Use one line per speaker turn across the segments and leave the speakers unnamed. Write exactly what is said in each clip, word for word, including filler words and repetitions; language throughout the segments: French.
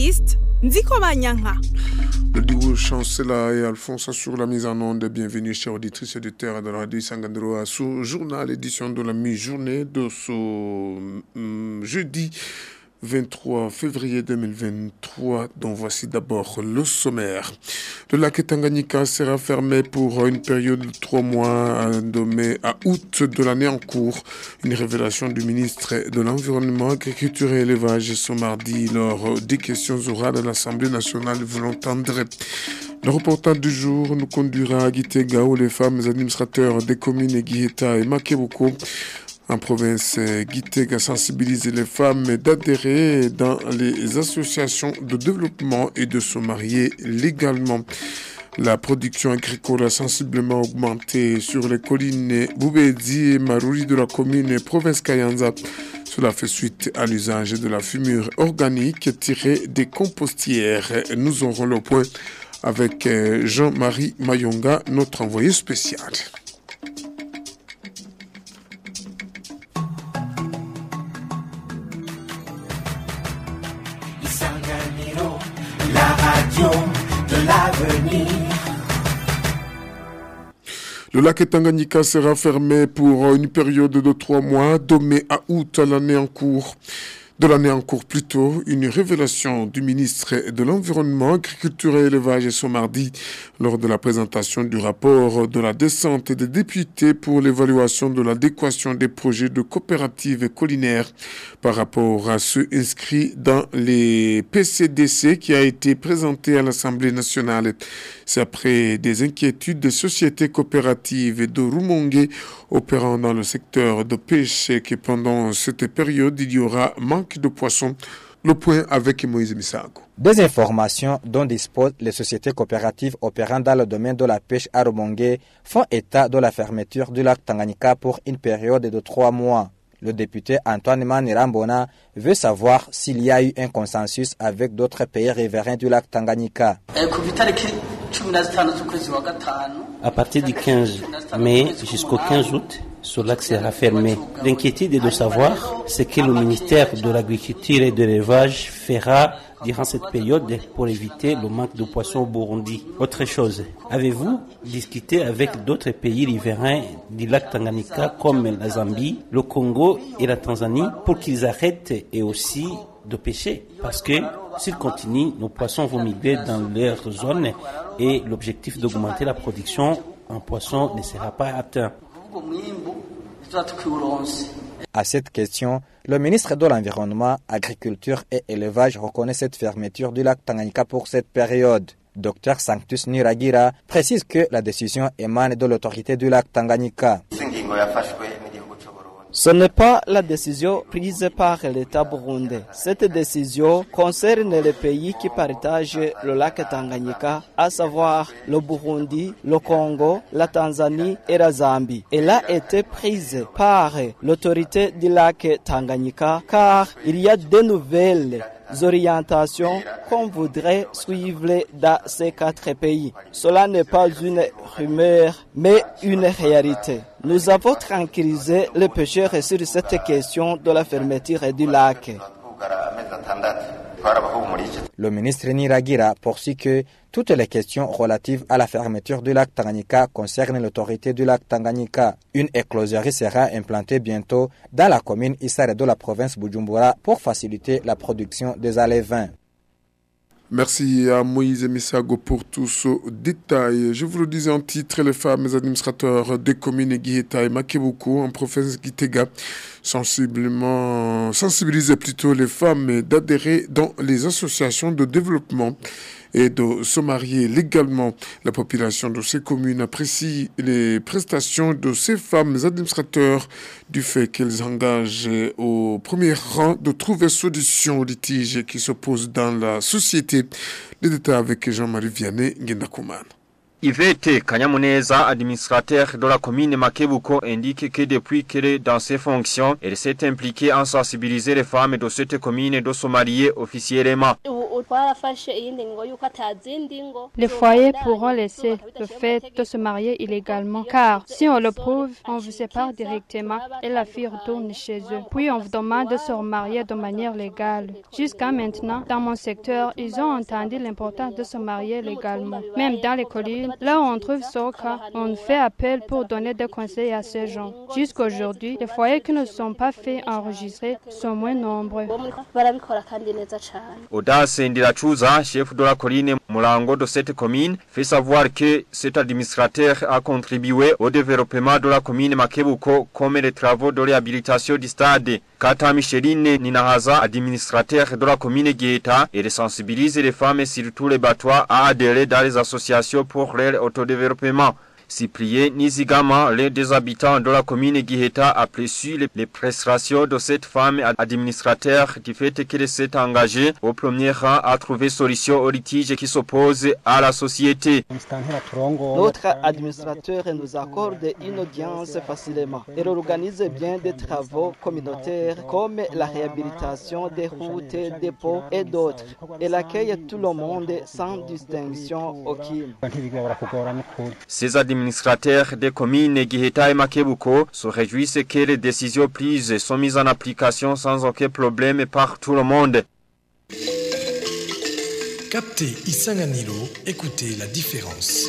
Evariste Nzikobanyanka.
Le duo Chancela et Alphonse sur la mise en onde. Bienvenue, chers auditrices et auditeurs de la radio Sangandro à ce journal, édition de la mi-journée de ce um, jeudi vingt-trois février deux mille vingt-trois, dont voici d'abord le sommaire. Le lac Tanganyika sera fermé pour une période de trois mois de mai à août de l'année en cours. Une révélation du ministre de l'Environnement, Agriculture et Élevage ce mardi lors des questions orales à l'Assemblée nationale, vous l'entendrez. Le reportage du jour nous conduira à Gitega où les femmes administrateurs des communes Giheta et Makeboko en province Gitega sensibilise les femmes d'adhérer dans les associations de développement et de se marier légalement. La production agricole a sensiblement augmenté sur les collines Boubedi et Maruri de la commune province Kayanza. Cela fait suite à l'usage de la fumure organique tirée des compostières. Nous aurons le point avec Jean-Marie Mayonga, notre envoyé spécial.
La radio de l'avenir.
Le lac Tanganyika sera fermé pour une période de trois mois, de mai à août à l'année en cours. De l'année en cours plutôt, une révélation du ministre de l'Environnement, Agriculture et Élevage ce mardi lors de la présentation du rapport de la descente des députés pour l'évaluation de l'adéquation des projets de coopératives collinaires par rapport à ceux inscrits dans les P C D C qui a été présenté à l'Assemblée nationale. C'est après des inquiétudes des sociétés coopératives de Rumongue opérant dans le secteur de pêche que pendant cette période, il y aura manque de poissons. Le point avec Moïse Misago.
Des informations dont disposent les sociétés coopératives opérant dans le domaine de la pêche à Rumongue font état de la fermeture du lac Tanganyika pour une période de trois mois. Le député Antoine Manirambona veut savoir s'il y a eu un consensus avec d'autres pays riverains du lac Tanganyika.
À partir du quinze mai jusqu'au quinze août, ce lac sera fermé. L'inquiétude est de savoir ce que le ministère de l'Agriculture et de l'Élevage fera durant cette période pour éviter le manque de poissons au Burundi. Autre chose, avez-vous discuté avec d'autres pays riverains du lac Tanganyika comme la Zambie, le Congo et la Tanzanie pour qu'ils arrêtent et aussi de pêcher? Parce que s'ils continuent, nos poissons vont migrer dans leur zone et l'objectif d'augmenter la production en poissons ne sera pas atteint.
À cette question, le ministre de l'Environnement, Agriculture et Élevage reconnaît cette fermeture du lac Tanganyika pour cette période. Docteur Sanctus Niragira précise que la décision émane de l'autorité du lac Tanganyika.
Ce n'est pas la décision prise par l'État burundais. Cette décision concerne les pays qui partagent le lac Tanganyika, à savoir le Burundi, le Congo, la Tanzanie et la Zambie. Elle a été prise par l'autorité du lac Tanganyika car il y a de nouvelles orientations qu'on voudrait suivre dans ces quatre pays. Cela n'est pas une rumeur, mais une réalité. Nous avons tranquillisé les pêcheurs sur cette question de la fermeture du lac.
Le ministre Niragira poursuit que toutes les questions relatives à la fermeture du lac Tanganyika concernent l'autorité du lac Tanganyika. Une écloserie sera implantée bientôt dans la commune Issare de la province Bujumbura pour faciliter la production des alevins.
Merci à Moïse Misago pour tout ce détail. Je vous le disais en titre, les femmes administrateurs des communes Giheta et Makeboko en province Gitega sensiblement sensibiliser plutôt les femmes d'adhérer dans les associations de développement et de se marier légalement. La population de ces communes apprécie les prestations de ces femmes administrateurs du fait qu'elles engagent au premier rang de trouver solution aux litiges qui se posent dans la société. Les détails avec Jean-Marie Vianney Ngendakumana.
Yvette Kanyamuneza, administrateur de la commune Makeboko, indique que depuis qu'elle est dans ses fonctions, elle s'est impliquée en sensibiliser les femmes de cette commune de se marier officiellement.
Les foyers pourront laisser le fait de se marier illégalement, car si on le prouve, on vous sépare directement et la fille retourne chez eux. Puis on vous demande de se remarier de manière légale. Jusqu'à maintenant, dans mon secteur, ils ont entendu l'importance de se marier légalement. Même dans les collines, là où on trouve ce cas, on fait appel pour donner des conseils à ces gens. Jusqu'à aujourd'hui, les foyers qui ne sont pas faits enregistrer sont moins nombreux.
Audace Ndirachuza, chef de la colline Mulango de cette commune, fait savoir que cet administrateur a contribué au développement de la commune Makebuko comme les travaux de réhabilitation du stade. Kata Micheline Ninahaza, administrateur de la commune Guéta, et sensibilise les femmes et surtout les batois à adhérer dans les associations pour leur autodéveloppement. Cyprien Nizigama, l'un des habitants de la commune Guiheta, a précieux les, les prestations de cette femme administrateur du fait qu'elle s'est engagée au premier rang à trouver solution aux litiges qui s'opposent à la société.
Notre administrateur nous accorde une audience facilement. Elle organise bien des travaux communautaires comme la réhabilitation des routes, des ponts et d'autres. Elle accueille tout le monde sans distinction aucune.
Ces administrateurs des communes Guiheta et Makebuko se réjouissent que les décisions prises sont mises en application sans aucun problème par tout le monde.
Captez Isanganilo, écoutez la différence.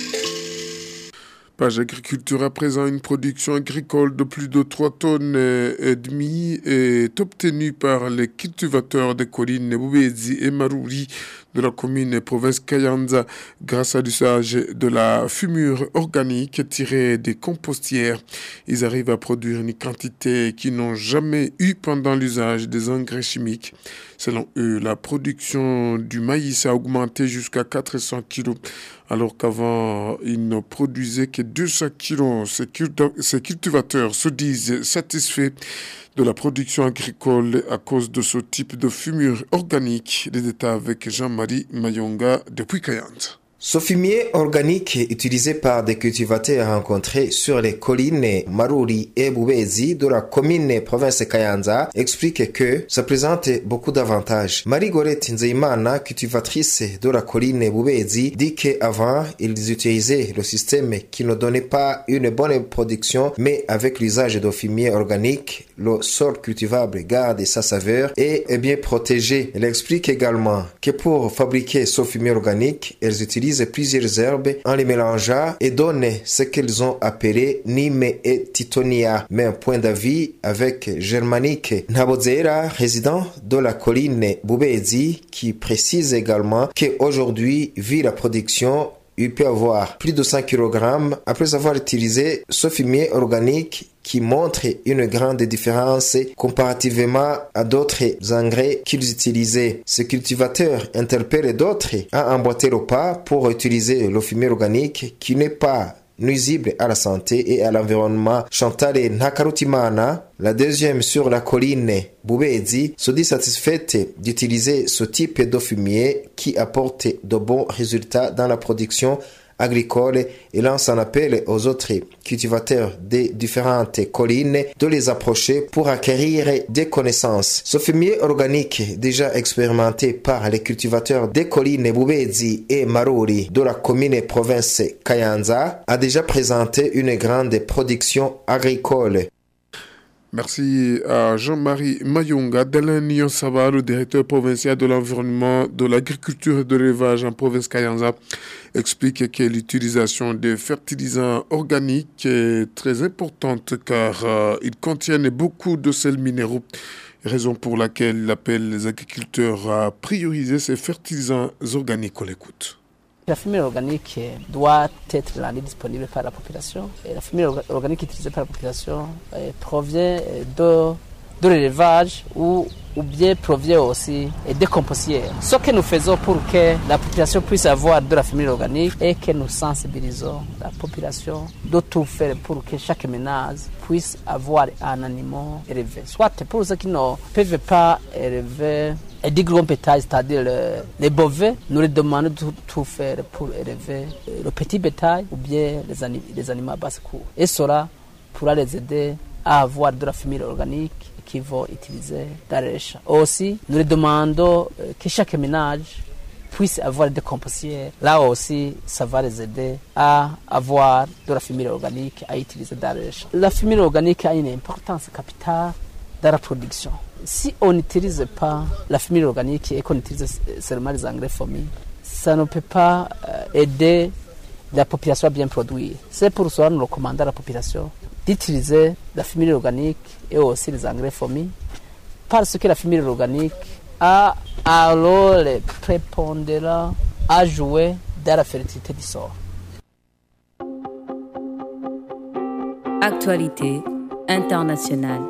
Page agriculture à présent, une production agricole de plus de trois tonnes et demie est obtenue par les cultivateurs des collines Boubezi et Marouri de la commune et province Kayanza grâce à l'usage de la fumure organique tirée des compostières. Ils arrivent à produire une quantité qu'ils n'ont jamais eue pendant l'usage des engrais chimiques. Selon eux, la production du maïs a augmenté jusqu'à quatre cents kilos, alors qu'avant, ils ne produisaient que deux cents kilos. Ces cultivateurs se disent satisfaits de la production agricole à cause de ce type de fumure organique. Les détails avec Jean-Marie Mayonga depuis Kayante.
Ce fumier organique utilisé par des cultivateurs rencontrés sur les collines Maruri et Boubezi de la commune province Kayanza explique que ça présente beaucoup d'avantages. Marie-Gorette Nzeimana, cultivatrice de la colline Boubezi, dit qu'avant, ils utilisaient le système qui ne donnait pas une bonne production, mais avec l'usage de fumier organique, le sol cultivable garde sa saveur et est bien protégé. Elle explique également que pour fabriquer ce fumier organique, elles utilisent plusieurs herbes en les mélangeant et donnent ce qu'ils ont appelé Nîmes et Titonia. Mais un point d'avis avec Germanique Nabozera, résident de la colline Boubezi, qui précise également qu'aujourd'hui, vu la production, il peut avoir plus de cent kilogrammes après avoir utilisé ce fumier organique qui montre une grande différence comparativement à d'autres engrais qu'ils utilisaient. Ces cultivateurs interpellent d'autres à emboîter le pas pour utiliser le fumier organique qui n'est pas nuisible à la santé et à l'environnement. Chantal Nakarutimana, la deuxième sur la colline Boubezi, se dit satisfaite d'utiliser ce type de fumier qui apporte de bons résultats dans la production agricole et lance un appel aux autres cultivateurs des différentes collines de les approcher pour acquérir des connaissances. Ce fumier organique, déjà expérimenté par les cultivateurs des collines Boubezi et Maruri de la commune province Kayanza, a déjà présenté une grande production agricole.
Merci à Jean-Marie Mayonga. Delain Nyonsaba, le directeur provincial de l'environnement, de l'agriculture et de l'élevage en province Kayanza, explique que l'utilisation des fertilisants organiques est très importante car euh, ils contiennent beaucoup de sels minéraux, raison pour laquelle il appelle les agriculteurs à prioriser ces fertilisants organiques. On l'écoute.
La fumée organique doit être rendue disponible par la population. Et la fumée organique utilisée par la population euh, provient de, de l'élevage ou, ou bien provient aussi des compostières. Ce que nous faisons pour que la population puisse avoir de la fumée organique et que nous sensibilisons la population de tout faire pour que chaque ménage puisse avoir un animal élevé. Soit pour ceux qui ne peuvent pas élever et du gros bétail, c'est-à-dire le, les bovins, nous les demandons de tout, tout faire pour élever le petit bétail ou bien les, anim, les animaux à basse cour. Et cela pourra les aider à avoir de la fumée organique qui vont utiliser Daresh. Aussi, nous demandons que chaque ménage puisse avoir des compostières. Là aussi, ça va les aider à avoir de la fumée organique à utiliser Daresh. La fumée organique a une importance capitale dans la production. Si on n'utilise pas la fumée organique et qu'on utilise seulement les engrais fourmis, ça ne peut pas aider la population à bien produire. C'est pour cela que nous recommandons à la population d'utiliser la fumée organique et aussi les engrais fourmis, parce que la fumée organique a un rôle prépondérant à jouer dans la fertilité du sol.
Actualité internationale.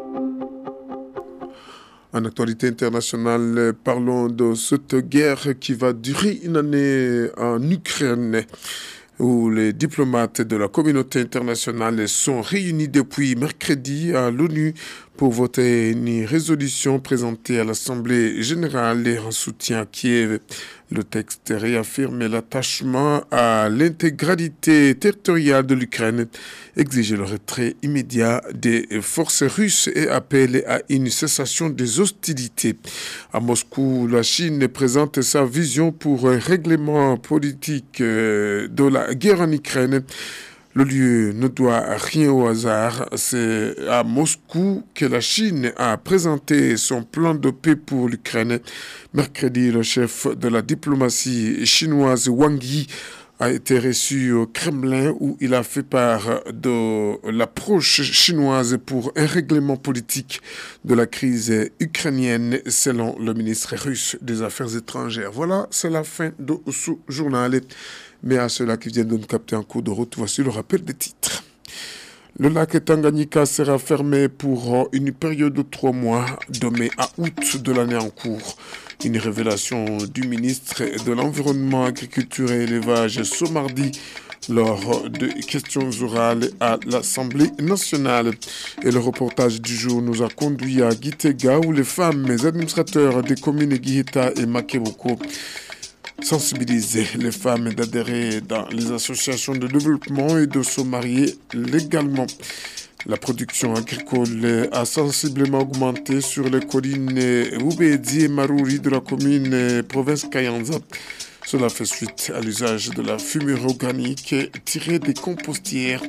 En actualité internationale, parlons de cette guerre qui va durer une année en Ukraine, où les diplomates de la communauté internationale sont réunis depuis mercredi à l'ONU pour voter une résolution présentée à l'Assemblée générale en soutien à Kiev. Le texte réaffirme l'attachement à l'intégralité territoriale de l'Ukraine, exige le retrait immédiat des forces russes et appelle à une cessation des hostilités. À Moscou, la Chine présente sa vision pour un règlement politique de la guerre en Ukraine. Le lieu ne doit rien au hasard. C'est à Moscou que la Chine a présenté son plan de paix pour l'Ukraine. Mercredi, le chef de la diplomatie chinoise Wang Yi a été reçu au Kremlin où il a fait part de l'approche chinoise pour un règlement politique de la crise ukrainienne selon le ministre russe des Affaires étrangères. Voilà, c'est la fin de ce journal. Mais à ceux-là qui viennent de nous capter en cours de route, voici le rappel des titres. Le lac Tanganyika sera fermé pour une période de trois mois, de mai à août de l'année en cours. Une révélation du ministre de l'Environnement, Agriculture et Élevage ce mardi lors de questions orales à l'Assemblée nationale. Et le reportage du jour nous a conduit à Gitega où les femmes et administrateurs des communes Giheta et Makeboko sensibiliser les femmes d'adhérer dans les associations de développement et de se marier légalement. La production agricole a sensiblement augmenté sur les collines Ubedi et Maruri de la commune province Kayanza. Cela fait suite à l'usage de la fumée organique tirée des compostières,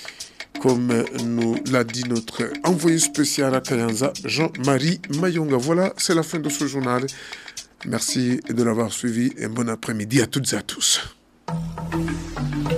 comme nous l'a dit notre envoyé spécial à Kayanza, Jean-Marie Mayonga. Voilà, c'est la fin de ce journal. Merci de l'avoir suivi et bon après-midi à toutes et à tous.